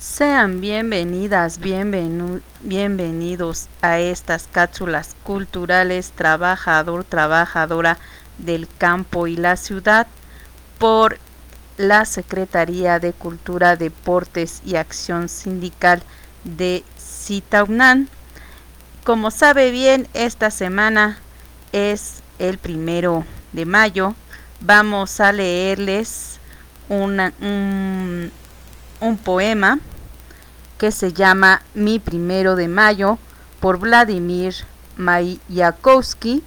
Sean bienvenidas, bienvenidos a estas cápsulas culturales trabajadora del campo y la ciudad por la Secretaría de Cultura, Deportes y Acción Sindical de Citaunán. Como sabe bien, esta semana es el 1 de mayo. Vamos a leerles un poema que se llama Mi 1 de mayo por Vladimir Mayakovsky.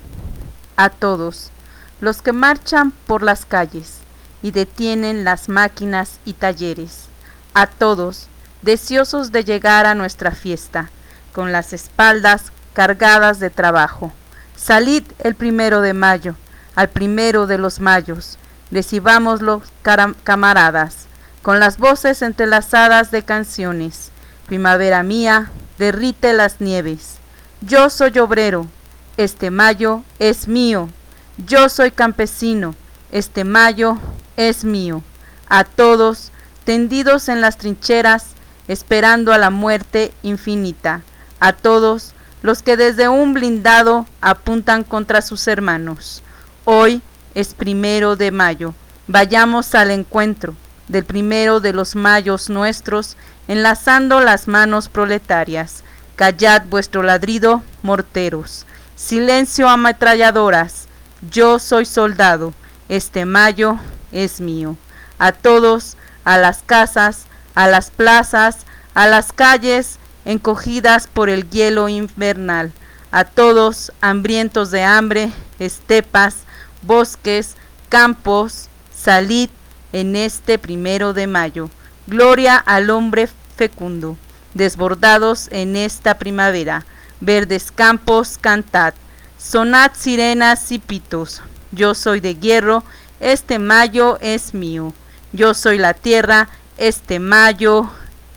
A todos los que marchan por las calles y detienen las máquinas y talleres, a todos deseosos de llegar a nuestra fiesta con las espaldas cargadas de trabajo, salid el 1 de mayo, al primero de los mayos, recibámoslo camaradas, con las voces entrelazadas de canciones. Primavera mía, derrite las nieves. Yo soy obrero, este mayo es mío. Yo soy campesino, este mayo es mío. A todos, tendidos en las trincheras, esperando a la muerte infinita. A todos los que desde un blindado apuntan contra sus hermanos. Hoy es 1 de mayo. Vayamos al encuentro del primero de los mayos nuestros, enlazando las manos proletarias. Callad vuestro ladrido, morteros. Silencio, ametralladoras. Yo soy soldado. Este mayo es mío. A todos, a las casas, a las plazas, a las calles encogidas por el hielo invernal. A todos, hambrientos de hambre, estepas, bosques, campos, salid en este 1 de mayo. Gloria al hombre fecundo, desbordados en esta primavera. Verdes campos, cantad, sonad sirenas y pitos. Yo soy de hierro, este mayo es mío. Yo soy la tierra, este mayo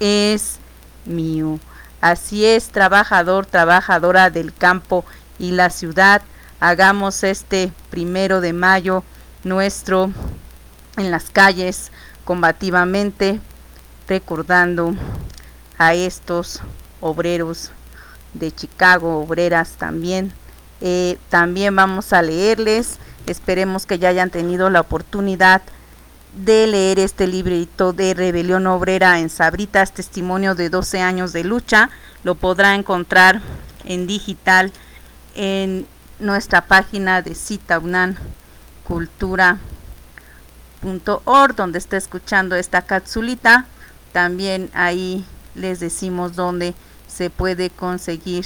es mío. Así es, trabajadora del campo y la ciudad. Hagamos este 1 de mayo nuestro en las calles combativamente, recordando a estos obreros de Chicago, obreras también. También vamos a leerles, esperemos que ya hayan tenido la oportunidad de leer este librito de Rebelión Obrera en Sabritas, testimonio de 12 años de lucha. Lo podrá encontrar en digital en nuestra página de Citaunán Cultura.org, donde está escuchando esta capsulita. También ahí les decimos dónde se puede conseguir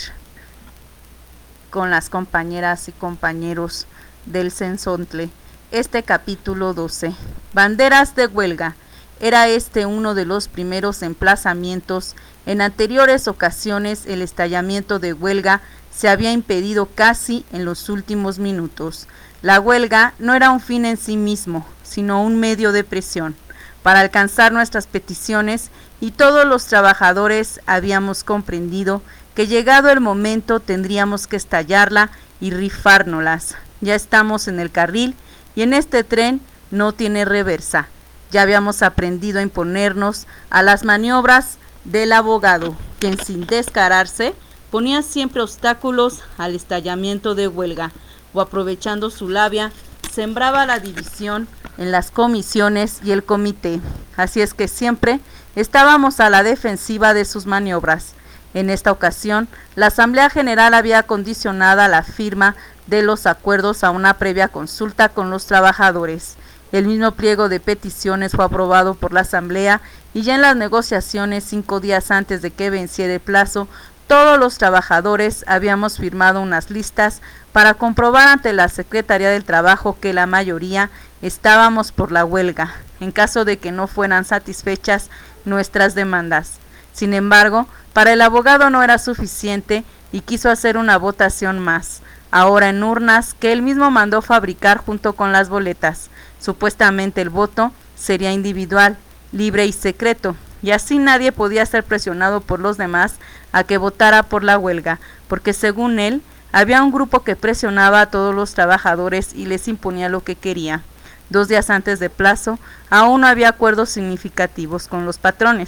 con las compañeras y compañeros del Cenzontle este capítulo 12. Banderas de huelga. Era este uno de los primeros emplazamientos. En anteriores ocasiones el estallamiento de huelga se había impedido casi en los últimos minutos. La huelga no era un fin en sí mismo, sino un medio de presión para alcanzar nuestras peticiones, y todos los trabajadores habíamos comprendido que llegado el momento tendríamos que estallarla y rifárnoslas. Ya estamos en el carril y en este tren no tiene reversa. Ya habíamos aprendido a imponernos a las maniobras del abogado, quien sin descararse ponía siempre obstáculos al estallamiento de huelga, o aprovechando su labia sembraba la división en las comisiones y el comité. Así es que siempre estábamos a la defensiva de sus maniobras. En esta ocasión, la Asamblea General había condicionado la firma de los acuerdos a una previa consulta con los trabajadores. El mismo pliego de peticiones fue aprobado por la Asamblea y ya en las negociaciones, 5 días antes de que venciera el plazo, todos los trabajadores habíamos firmado unas listas para comprobar ante la Secretaría del Trabajo que la mayoría estábamos por la huelga, en caso de que no fueran satisfechas nuestras demandas. Sin embargo, para el abogado no era suficiente y quiso hacer una votación más, ahora en urnas que él mismo mandó fabricar junto con las boletas. Supuestamente el voto sería individual, libre y secreto, y así nadie podía ser presionado por los demás a que votara por la huelga, porque según él, había un grupo que presionaba a todos los trabajadores y les imponía lo que quería. 2 días antes de plazo, aún no había acuerdos significativos con los patrones.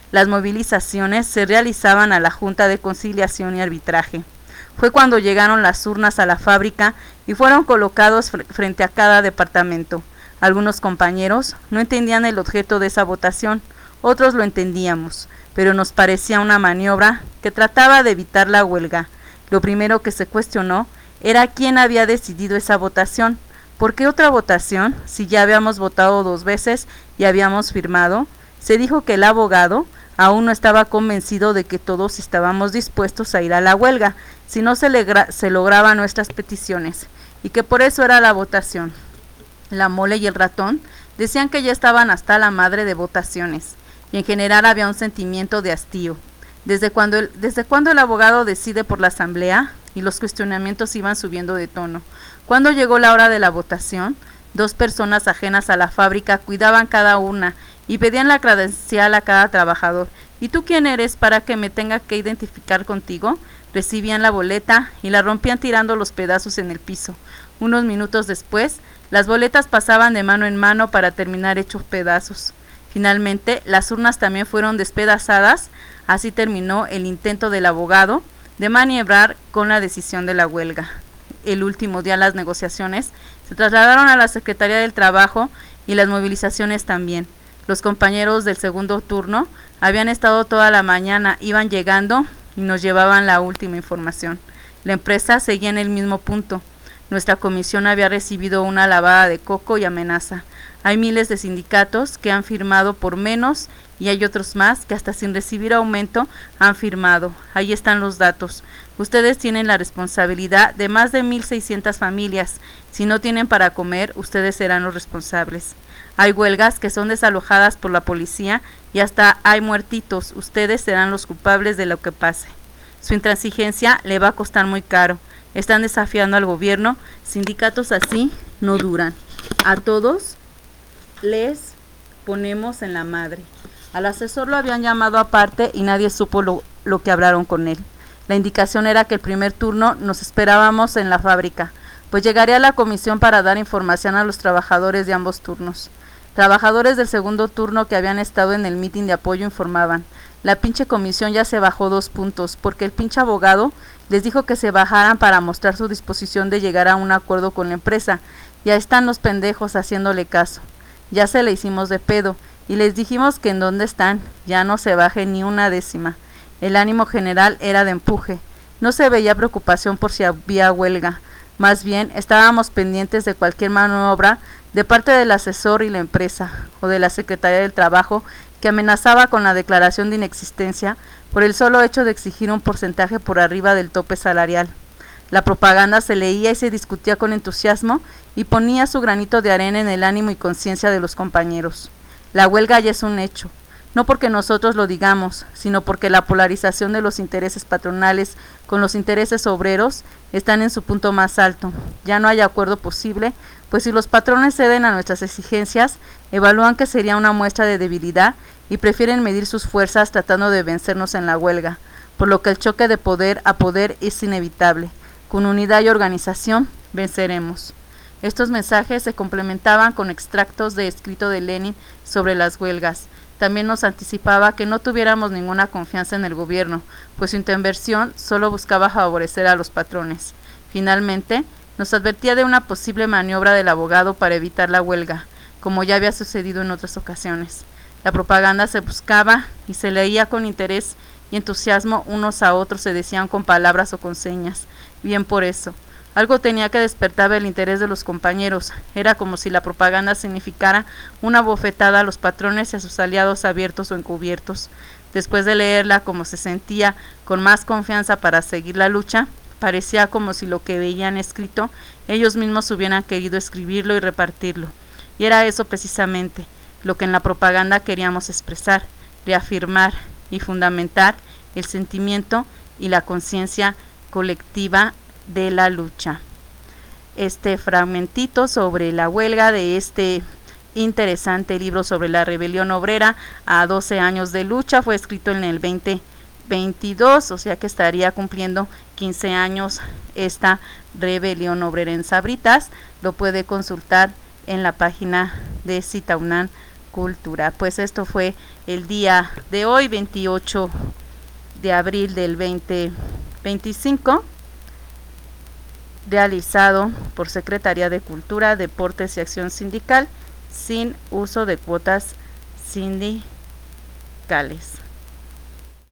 Las movilizaciones se realizaban a la Junta de Conciliación y Arbitraje. Fue cuando llegaron las urnas a la fábrica y fueron colocados frente a cada departamento. Algunos compañeros no entendían el objeto de esa votación, otros lo entendíamos, pero nos parecía una maniobra que trataba de evitar la huelga. Lo primero que se cuestionó era quién había decidido esa votación. ¿Por qué otra votación si ya habíamos votado 2 veces y habíamos firmado? Se dijo que el abogado aún no estaba convencido de que todos estábamos dispuestos a ir a la huelga si no se lograban nuestras peticiones, y que por eso era la votación. La Mole y el Ratón decían que ya estaban hasta la madre de votaciones, y en general había un sentimiento de hastío. ¿Desde cuándo el abogado decide por la asamblea? Y los cuestionamientos iban subiendo de tono. Cuando llegó la hora de la votación, 2 personas ajenas a la fábrica cuidaban cada una y pedían la credencial a cada trabajador. ¿Y tú quién eres para que me tenga que identificar contigo? Recibían la boleta y la rompían tirando los pedazos en el piso. Unos minutos después, las boletas pasaban de mano en mano para terminar hechos pedazos. Finalmente, las urnas también fueron despedazadas. Así terminó el intento del abogado de maniobrar con la decisión de la huelga. El último día las negociaciones se trasladaron a la Secretaría del Trabajo y las movilizaciones también. Los compañeros del segundo turno habían estado toda la mañana, iban llegando y nos llevaban la última información. La empresa seguía en el mismo punto. Nuestra comisión había recibido una lavada de coco y amenaza. Hay miles de sindicatos que han firmado por menos y hay otros más que hasta sin recibir aumento han firmado. Ahí están los datos. Ustedes tienen la responsabilidad de más de 1,600 familias. Si no tienen para comer, ustedes serán los responsables. Hay huelgas que son desalojadas por la policía y hasta hay muertitos. Ustedes serán los culpables de lo que pase. Su intransigencia le va a costar muy caro. Están desafiando al gobierno. Sindicatos así no duran. A todos les ponemos en la madre. Al asesor lo habían llamado aparte y nadie supo lo que hablaron con él. La indicación era que el primer turno nos esperábamos en la fábrica, pues llegaría la comisión para dar información a los trabajadores de ambos turnos. Trabajadores del segundo turno que habían estado en el mitin de apoyo informaban: la pinche comisión ya se bajó 2 puntos, porque el pinche abogado les dijo que se bajaran para mostrar su disposición de llegar a un acuerdo con la empresa. Ya están los pendejos haciéndole caso. Ya se le hicimos de pedo y les dijimos que en dónde están, ya no se baje ni una décima. El ánimo general era de empuje. No se veía preocupación por si había huelga. Más bien, estábamos pendientes de cualquier maniobra de parte del asesor y la empresa, o de la Secretaría del Trabajo, que amenazaba con la declaración de inexistencia por el solo hecho de exigir un porcentaje por arriba del tope salarial. La propaganda se leía y se discutía con entusiasmo y ponía su granito de arena en el ánimo y conciencia de los compañeros. La huelga ya es un hecho, no porque nosotros lo digamos, sino porque la polarización de los intereses patronales con los intereses obreros están en su punto más alto. Ya no hay acuerdo posible, pues si los patrones ceden a nuestras exigencias, evalúan que sería una muestra de debilidad y prefieren medir sus fuerzas tratando de vencernos en la huelga, por lo que el choque de poder a poder es inevitable. Con unidad y organización venceremos. Estos mensajes se complementaban con extractos de escrito de Lenin sobre las huelgas. También nos anticipaba que no tuviéramos ninguna confianza en el gobierno, pues su intervención solo buscaba favorecer a los patrones. Finalmente, nos advertía de una posible maniobra del abogado para evitar la huelga, como ya había sucedido en otras ocasiones. La propaganda se buscaba y se leía con interés y entusiasmo, unos a otros se decían con palabras o con señas. Bien por eso. Algo tenía que despertar el interés de los compañeros. Era como si la propaganda significara una bofetada a los patrones y a sus aliados abiertos o encubiertos. Después de leerla, como se sentía con más confianza para seguir la lucha, parecía como si lo que veían escrito, ellos mismos hubieran querido escribirlo y repartirlo. Y era eso precisamente lo que en la propaganda queríamos expresar, reafirmar y fundamentar el sentimiento y la conciencia colectiva de la lucha. Este fragmentito sobre la huelga de este interesante libro sobre la rebelión obrera a 12 años de lucha fue escrito en el 2022, o sea que estaría cumpliendo 15 años esta rebelión obrera en Sabritas. Lo puede consultar en la página de Citaunán cultura. Pues esto fue el día de hoy, 28 de abril del 2025, realizado por Secretaría de Cultura, Deportes y Acción Sindical, sin uso de cuotas sindicales.